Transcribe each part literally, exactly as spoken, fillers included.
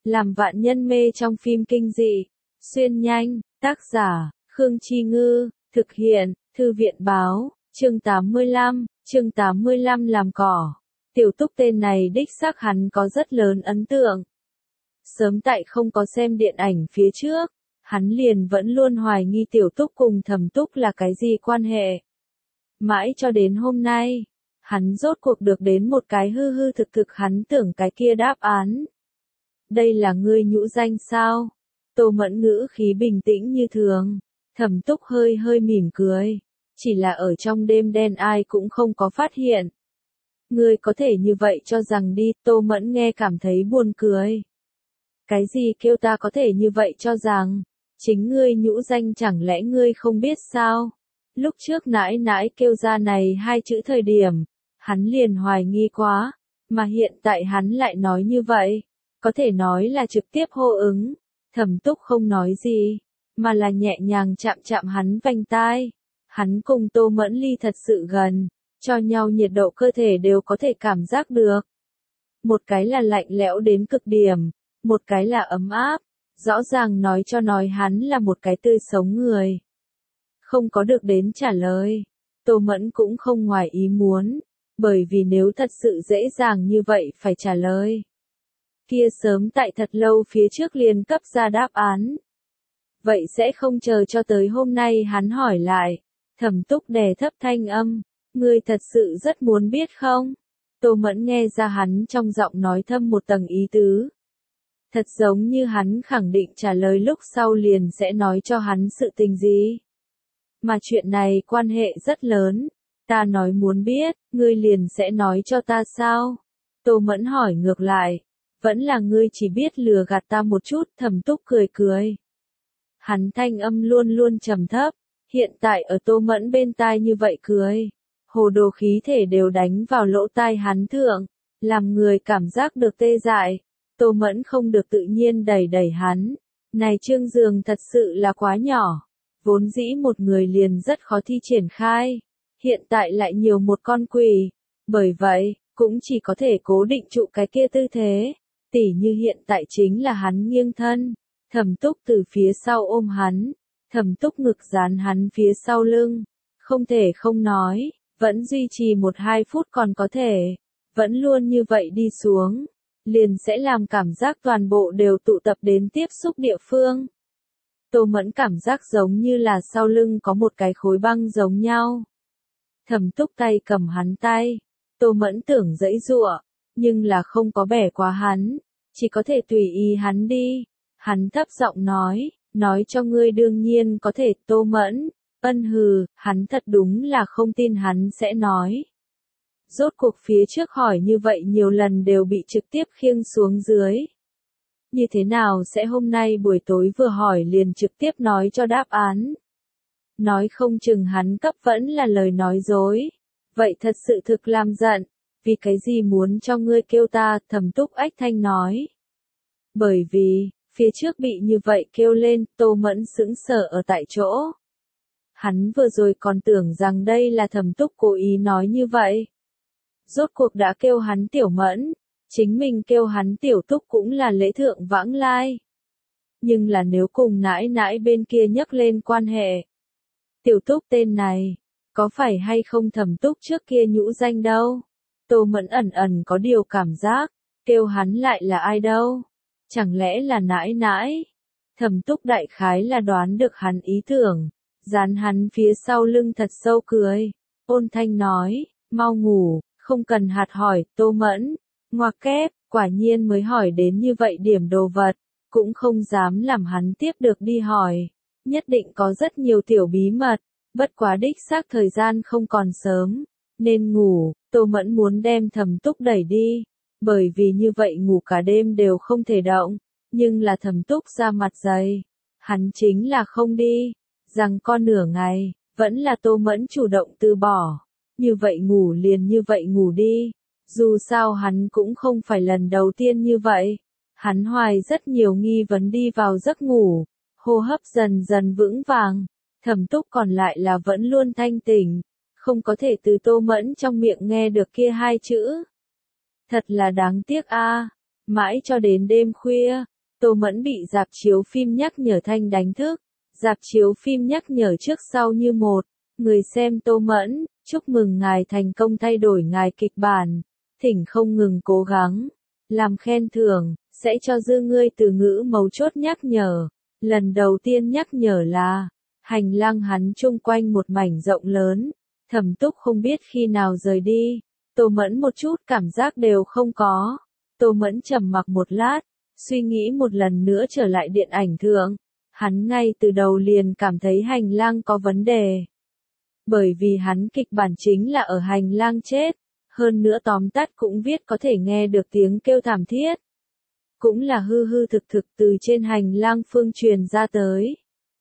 làm vạn nhân mê trong phim kinh dị. Xuyên nhanh, tác giả, Khương Chi Ngư, thực hiện, Thư viện Báo, chương tám mươi lăm, chương tám mươi lăm làm cỏ. Tiểu Túc tên này đích xác hắn có rất lớn ấn tượng. Sớm tại không có xem điện ảnh phía trước, hắn liền vẫn luôn hoài nghi Tiểu Túc cùng Thẩm Túc là cái gì quan hệ. Mãi cho đến hôm nay, hắn rốt cuộc được đến một cái hư hư thực thực hắn tưởng cái kia đáp án. Đây là ngươi nhũ danh sao? Tô Mẫn ngữ khí bình tĩnh như thường. Thẩm Túc hơi hơi mỉm cười. Chỉ là ở trong đêm đen ai cũng không có phát hiện. Ngươi có thể như vậy cho rằng đi, Tô Mẫn nghe cảm thấy buồn cười. Cái gì kêu ta có thể như vậy cho rằng? Chính ngươi nhũ danh chẳng lẽ ngươi không biết sao? Lúc trước nãi nãi kêu ra này hai chữ thời điểm, hắn liền hoài nghi quá, mà hiện tại hắn lại nói như vậy, có thể nói là trực tiếp hô ứng. Thẩm Túc không nói gì, mà là nhẹ nhàng chạm chạm hắn vành tai. Hắn cùng Tô Mẫn ly thật sự gần, cho nhau nhiệt độ cơ thể đều có thể cảm giác được. Một cái là lạnh lẽo đến cực điểm, một cái là ấm áp, rõ ràng nói cho nói hắn là một cái tươi sống người. Không có được đến trả lời, Tô Mẫn cũng không ngoài ý muốn, bởi vì nếu thật sự dễ dàng như vậy phải trả lời. Kia sớm tại thật lâu phía trước liền cấp ra đáp án. Vậy sẽ không chờ cho tới hôm nay hắn hỏi lại. Thẩm Túc đè thấp thanh âm, ngươi thật sự rất muốn biết không? Tô Mẫn nghe ra hắn trong giọng nói thâm một tầng ý tứ. Thật giống như hắn khẳng định trả lời lúc sau liền sẽ nói cho hắn sự tình gì. Mà chuyện này quan hệ rất lớn, ta nói muốn biết, ngươi liền sẽ nói cho ta sao? Tô Mẫn hỏi ngược lại, vẫn là ngươi chỉ biết lừa gạt ta một chút. Thẩm Túc cười cười. Hắn thanh âm luôn luôn trầm thấp, hiện tại ở Tô Mẫn bên tai như vậy cười. Hồ đồ khí thể đều đánh vào lỗ tai hắn thượng, làm người cảm giác được tê dại. Tô Mẫn không được tự nhiên đẩy đẩy hắn. Này trương giường thật sự là quá nhỏ, vốn dĩ một người liền rất khó thi triển khai, hiện tại lại nhiều một con quỷ, bởi vậy, cũng chỉ có thể cố định trụ cái kia tư thế, tỉ như hiện tại chính là hắn nghiêng thân, Thẩm Túc từ phía sau ôm hắn, Thẩm Túc ngực dán hắn phía sau lưng, không thể không nói, vẫn duy trì một hai phút còn có thể, vẫn luôn như vậy đi xuống, liền sẽ làm cảm giác toàn bộ đều tụ tập đến tiếp xúc địa phương. Tô Mẫn cảm giác giống như là sau lưng có một cái khối băng giống nhau. Thẩm Túc tay cầm hắn tay, Tô Mẫn tưởng giãy giụa, nhưng là không có bẻ quá hắn, chỉ có thể tùy ý hắn đi. Hắn thấp giọng nói, nói cho ngươi đương nhiên có thể. Tô Mẫn, ân hừ, hắn thật đúng là không tin hắn sẽ nói. Rốt cuộc phía trước hỏi như vậy nhiều lần đều bị trực tiếp khiêng xuống dưới. Như thế nào sẽ hôm nay buổi tối vừa hỏi liền trực tiếp nói cho đáp án? Nói không chừng hắn cấp vẫn là lời nói dối. Vậy thật sự thực làm giận, vì cái gì muốn cho ngươi kêu ta? Thẩm Túc ách thanh nói. Bởi vì, phía trước bị như vậy kêu lên, Tô Mẫn sững sờ ở tại chỗ. Hắn vừa rồi còn tưởng rằng đây là Thẩm Túc cố ý nói như vậy. Rốt cuộc đã kêu hắn Tiểu Mẫn, chính mình kêu hắn Tiểu Túc cũng là lễ thượng vãng lai. Nhưng là nếu cùng nãi nãi bên kia nhắc lên quan hệ, Tiểu Túc tên này, có phải hay không Thẩm Túc trước kia nhũ danh đâu? Tô Mẫn ẩn ẩn có điều cảm giác, kêu hắn lại là ai đâu? Chẳng lẽ là nãi nãi? Thẩm Túc đại khái là đoán được hắn ý tưởng, dán hắn phía sau lưng thật sâu cười, ôn thanh nói, mau ngủ, không cần hạt hỏi. Tô Mẫn, ngoặc kép, quả nhiên mới hỏi đến như vậy điểm đồ vật, cũng không dám làm hắn tiếp được đi hỏi, nhất định có rất nhiều tiểu bí mật, bất quá đích xác thời gian không còn sớm, nên ngủ. Tô Mẫn muốn đem Thẩm Túc đẩy đi, bởi vì như vậy ngủ cả đêm đều không thể động, nhưng là Thẩm Túc ra mặt dày, hắn chính là không đi, rằng con nửa ngày, vẫn là Tô Mẫn chủ động từ bỏ. Như vậy ngủ liền như vậy ngủ đi, dù sao hắn cũng không phải lần đầu tiên như vậy, hắn hoài rất nhiều nghi vấn đi vào giấc ngủ, hô hấp dần dần vững vàng, Thẩm Túc còn lại là vẫn luôn thanh tỉnh, không có thể từ Tô Mẫn trong miệng nghe được kia hai chữ. Thật là đáng tiếc a, mãi cho đến đêm khuya, Tô Mẫn bị rạp chiếu phim nhắc nhở thanh đánh thức. Rạp chiếu phim nhắc nhở trước sau như một. Người xem Tô Mẫn, chúc mừng ngài thành công thay đổi ngài kịch bản. Thỉnh không ngừng cố gắng. Làm khen thưởng, sẽ cho dư ngươi từ ngữ mấu chốt nhắc nhở. Lần đầu tiên nhắc nhở là, hành lang hắn chung quanh một mảnh rộng lớn. Thẩm Túc không biết khi nào rời đi. Tô Mẫn một chút cảm giác đều không có. Tô Mẫn trầm mặc một lát, suy nghĩ một lần nữa trở lại điện ảnh thượng. Hắn ngay từ đầu liền cảm thấy hành lang có vấn đề. Bởi vì hắn kịch bản chính là ở hành lang chết. Hơn nữa tóm tắt cũng viết có thể nghe được tiếng kêu thảm thiết. Cũng là hư hư thực thực từ trên hành lang phương truyền ra tới.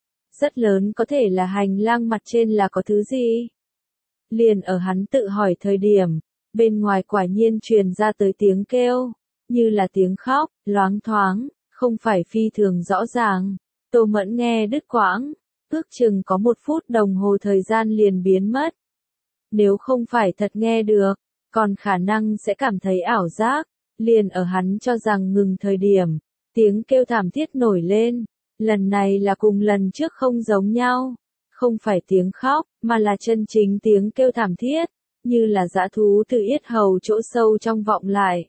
Rất lớn có thể là hành lang mặt trên là có thứ gì. Liền ở hắn tự hỏi thời điểm, bên ngoài quả nhiên truyền ra tới tiếng kêu, như là tiếng khóc, loáng thoáng, không phải phi thường rõ ràng. Tô Mẫn nghe đứt quãng, ước chừng có một phút đồng hồ thời gian liền biến mất. Nếu không phải thật nghe được, còn khả năng sẽ cảm thấy ảo giác. Liền ở hắn cho rằng ngừng thời điểm, tiếng kêu thảm thiết nổi lên. Lần này là cùng lần trước không giống nhau. Không phải tiếng khóc, mà là chân chính tiếng kêu thảm thiết, như là dã thú từ yết hầu chỗ sâu trong vọng lại.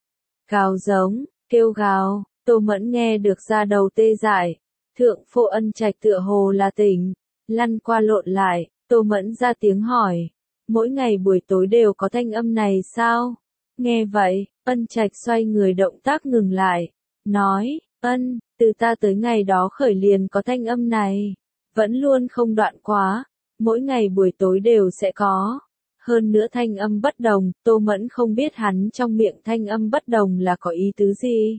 Gào giống, kêu gào, Tô Mẫn nghe được da đầu tê dại. Thượng Phổ Ân Trạch tựa hồ là tỉnh, lăn qua lộn lại, Tô Mẫn ra tiếng hỏi. Mỗi ngày buổi tối đều có thanh âm này sao? Nghe vậy, Ân Trạch xoay người động tác ngừng lại, nói, Ân, từ ta tới ngày đó khởi liền có thanh âm này. Vẫn luôn không đoạn quá, mỗi ngày buổi tối đều sẽ có. Hơn nữa thanh âm bất đồng, Tô Mẫn không biết hắn trong miệng thanh âm bất đồng là có ý tứ gì.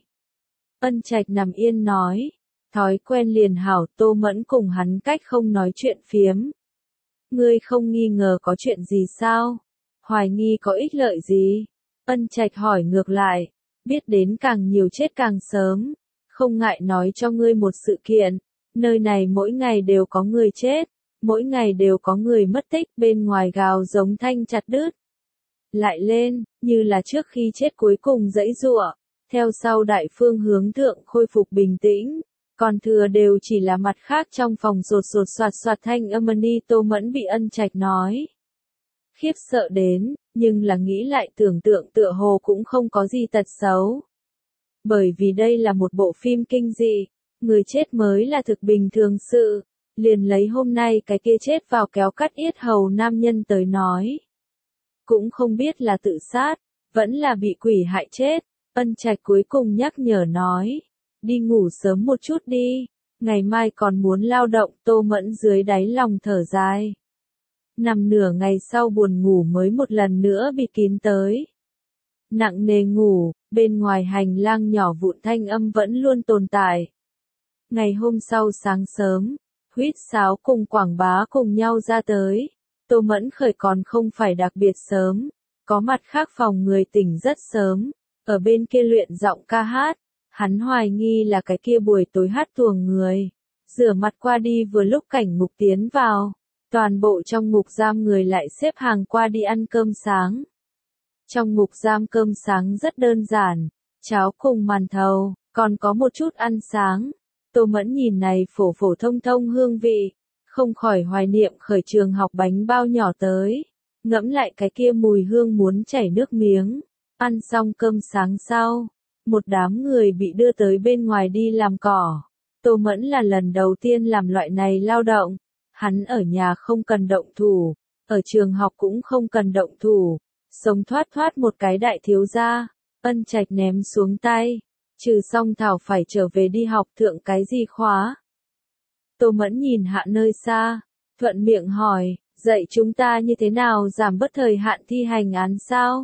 Ân Trạch nằm yên nói, thói quen liền hảo. Tô Mẫn cùng hắn cách không nói chuyện phiếm. Ngươi không nghi ngờ có chuyện gì sao? Hoài nghi có ích lợi gì? Ân Trạch hỏi ngược lại, biết đến càng nhiều chết càng sớm. Không ngại nói cho ngươi một sự kiện. Nơi này mỗi ngày đều có người chết, mỗi ngày đều có người mất tích, bên ngoài gào giống thanh chặt đứt. Lại lên, như là trước khi chết cuối cùng giãy giụa, theo sau đại phương hướng thượng khôi phục bình tĩnh, còn thừa đều chỉ là mặt khác trong phòng sột sột soạt soạt thanh âm ni. Tô Mẫn bị Ân Trạch nói. Khiếp sợ đến, nhưng là nghĩ lại tưởng tượng tựa hồ cũng không có gì tật xấu. Bởi vì đây là một bộ phim kinh dị. Người chết mới là thực bình thường sự, liền lấy hôm nay cái kia chết vào kéo cắt yết hầu nam nhân tới nói. Cũng không biết là tự sát, vẫn là bị quỷ hại chết. Ân Trạch cuối cùng nhắc nhở nói, đi ngủ sớm một chút đi, ngày mai còn muốn lao động. Tô Mẫn dưới đáy lòng thở dài. Nằm nửa ngày sau buồn ngủ mới một lần nữa bị kín tới. Nặng nề ngủ, bên ngoài hành lang nhỏ vụn thanh âm vẫn luôn tồn tại. Ngày hôm sau sáng sớm, Huýt Sáo cùng Quảng Bá cùng nhau ra tới. Tô Mẫn khởi còn không phải đặc biệt sớm, có mặt khác phòng người tỉnh rất sớm, ở bên kia luyện giọng ca hát. Hắn hoài nghi là cái kia buổi tối hát tuồng người. Rửa mặt qua đi vừa lúc cảnh ngục tiến vào, toàn bộ trong ngục giam người lại xếp hàng qua đi ăn cơm sáng. Trong ngục giam cơm sáng rất đơn giản, cháo cùng màn thầu, còn có một chút ăn sáng. Tô Mẫn nhìn này phổ phổ thông thông hương vị, không khỏi hoài niệm khởi trường học bánh bao nhỏ tới. Ngẫm lại cái kia mùi hương muốn chảy nước miếng. Ăn xong cơm sáng sau, một đám người bị đưa tới bên ngoài đi làm cỏ. Tô Mẫn là lần đầu tiên làm loại này lao động. Hắn ở nhà không cần động thủ, ở trường học cũng không cần động thủ. Sống thoát thoát một cái đại thiếu gia. Ân Trạch ném xuống tay. Trừ xong thảo phải trở về đi học thượng cái gì khóa. Tô Mẫn nhìn hạ nơi xa, thuận miệng hỏi, dạy chúng ta như thế nào giảm bớt thời hạn thi hành án sao?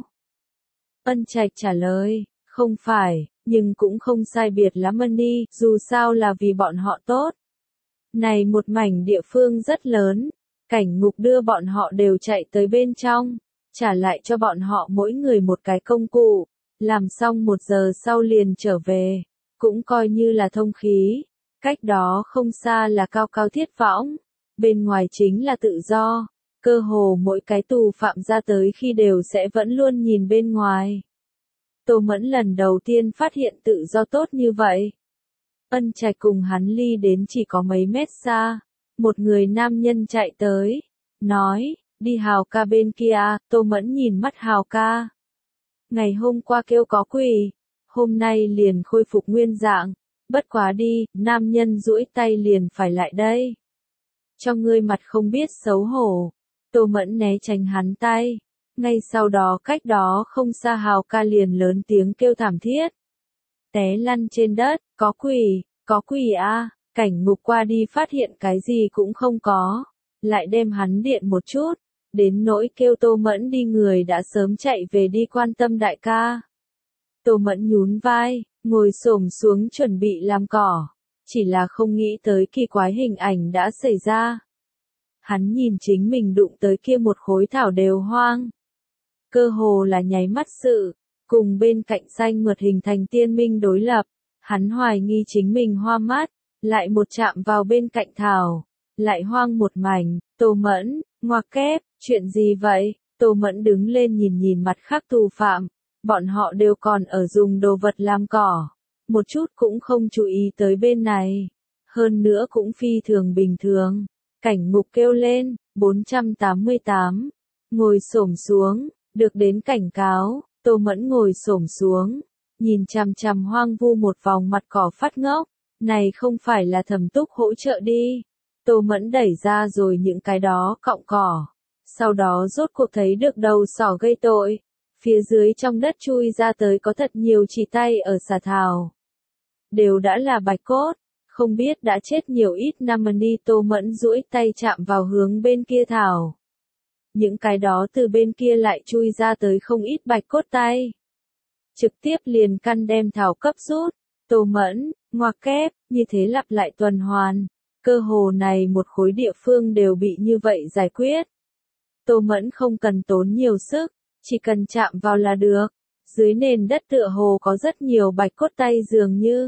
Ân Trạch trả lời, không phải, nhưng cũng không sai biệt lắm đi, dù sao là vì bọn họ tốt. Này một mảnh địa phương rất lớn, cảnh ngục đưa bọn họ đều chạy tới bên trong, trả lại cho bọn họ mỗi người một cái công cụ. Làm xong một giờ sau liền trở về, cũng coi như là thông khí. Cách đó không xa là cao cao thiết võng, bên ngoài chính là tự do. Cơ hồ mỗi cái tù phạm ra tới khi đều sẽ vẫn luôn nhìn bên ngoài. Tô Mẫn lần đầu tiên phát hiện tự do tốt như vậy. Ân Trạch cùng hắn ly đến chỉ có mấy mét xa. Một người nam nhân chạy tới, nói, đi Hào ca bên kia. Tô Mẫn nhìn mắt Hào ca. Ngày hôm qua kêu có quỷ, hôm nay liền khôi phục nguyên dạng. Bất quá đi, nam nhân duỗi tay liền phải lại đây. Cho ngươi mặt không biết xấu hổ. Tô Mẫn né tránh hắn tay. Ngay sau đó cách đó không xa Hào ca liền lớn tiếng kêu thảm thiết. Té lăn trên đất, có quỷ, có quỷ a. Cảnh Ngục qua đi phát hiện cái gì cũng không có. Lại đem hắn điện một chút. Đến nỗi kêu Tô Mẫn đi người đã sớm chạy về đi quan tâm đại ca. Tô Mẫn nhún vai, ngồi xổm xuống chuẩn bị làm cỏ. Chỉ là không nghĩ tới kỳ quái hình ảnh đã xảy ra. Hắn nhìn chính mình đụng tới kia một khối thảo đều hoang. Cơ hồ là nháy mắt sự, cùng bên cạnh xanh mượt hình thành tiên minh đối lập. Hắn hoài nghi chính mình hoa mắt, lại một chạm vào bên cạnh thảo, lại hoang một mảnh. Tô Mẫn, ngoặc kép, chuyện gì vậy? Tô Mẫn đứng lên nhìn nhìn mặt khác tù phạm, bọn họ đều còn ở dùng đồ vật làm cỏ, một chút cũng không chú ý tới bên này, hơn nữa cũng phi thường bình thường. Cảnh Ngục kêu lên, bốn trăm tám mươi tám, ngồi xổm xuống, được đến cảnh cáo. Tô Mẫn ngồi xổm xuống, nhìn chằm chằm hoang vu một vòng mặt cỏ phát ngốc, này không phải là Thẩm Túc hỗ trợ đi. Tô Mẫn đẩy ra rồi những cái đó cọng cỏ, sau đó rốt cuộc thấy được đầu sỏ gây tội, phía dưới trong đất chui ra tới có thật nhiều chỉ tay ở xà thảo. Đều đã là bạch cốt, không biết đã chết nhiều ít năm đi. Tô Mẫn duỗi tay chạm vào hướng bên kia thảo. Những cái đó từ bên kia lại chui ra tới không ít bạch cốt tay. Trực tiếp liền căn đem thảo cấp rút. Tô Mẫn, ngoặc kép, như thế lặp lại tuần hoàn. Cơ hồ này một khối địa phương đều bị như vậy giải quyết. Tô Mẫn không cần tốn nhiều sức, chỉ cần chạm vào là được. Dưới nền đất tựa hồ có rất nhiều bạch cốt tay dường như.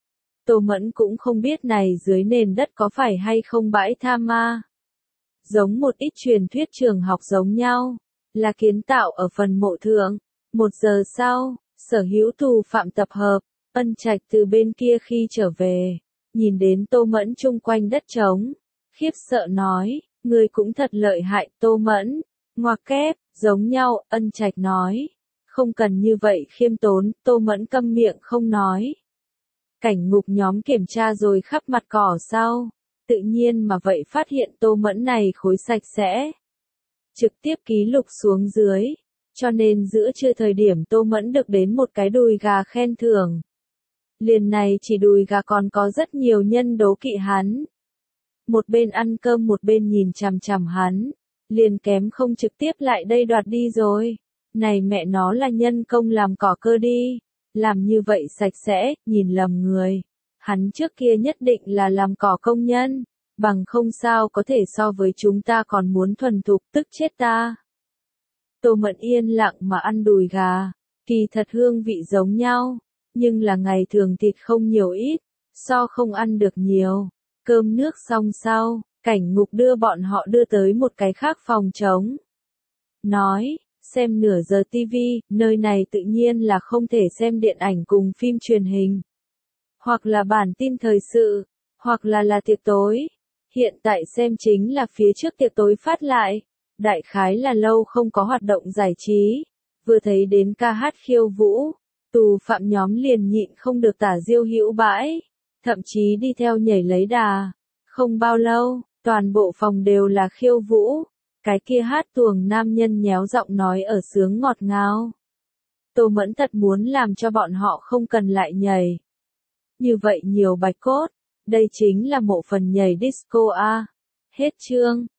Tô Mẫn cũng không biết này dưới nền đất có phải hay không bãi tha ma. Giống một ít truyền thuyết trường học giống nhau, là kiến tạo ở phần mộ thượng. Một giờ sau, sở hữu tù phạm tập hợp, Ân Trạch từ bên kia khi trở về, nhìn đến Tô Mẫn chung quanh đất trống, khiếp sợ nói, người cũng thật lợi hại. Tô Mẫn, ngoặc kép, giống nhau. Ân Trạch nói, không cần như vậy khiêm tốn. Tô Mẫn câm miệng không nói. Cảnh Ngục nhóm kiểm tra rồi khắp mặt cỏ sau, tự nhiên mà vậy phát hiện Tô Mẫn này khối sạch sẽ. Trực tiếp ký lục xuống dưới, cho nên giữa trưa thời điểm Tô Mẫn được đến một cái đùi gà khen thưởng. Liền này chỉ đùi gà còn có rất nhiều nhân đố kỵ hắn. Một bên ăn cơm một bên nhìn chằm chằm hắn, liền kém không trực tiếp lại đây đoạt đi rồi. Này mẹ nó là nhân công làm cỏ cơ đi, làm như vậy sạch sẽ, nhìn lầm người. Hắn trước kia nhất định là làm cỏ công nhân, bằng không sao có thể so với chúng ta còn muốn thuần thục, tức chết ta. Tô Mẫn yên lặng mà ăn đùi gà, kỳ thật hương vị giống nhau, nhưng là ngày thường thịt không nhiều ít, so không ăn được nhiều. Cơm nước xong sau, Cảnh Ngục đưa bọn họ đưa tới một cái khác phòng trống. Nói, xem nửa giờ tivi, nơi này tự nhiên là không thể xem điện ảnh cùng phim truyền hình. Hoặc là bản tin thời sự, hoặc là là tiệc tối. Hiện tại xem chính là phía trước tiệc tối phát lại. Đại khái là lâu không có hoạt động giải trí. Vừa thấy đến ca hát khiêu vũ, tù phạm nhóm liền nhịn không được tả diêu hữu bãi. Thậm chí đi theo nhảy lấy đà. Không bao lâu, toàn bộ phòng đều là khiêu vũ. Cái kia hát tuồng nam nhân nhéo giọng nói ở sướng ngọt ngào. Tô Mẫn thật muốn làm cho bọn họ không cần lại nhảy. Như vậy nhiều bạch cốt, đây chính là mộ phần nhảy disco a. Hết chương.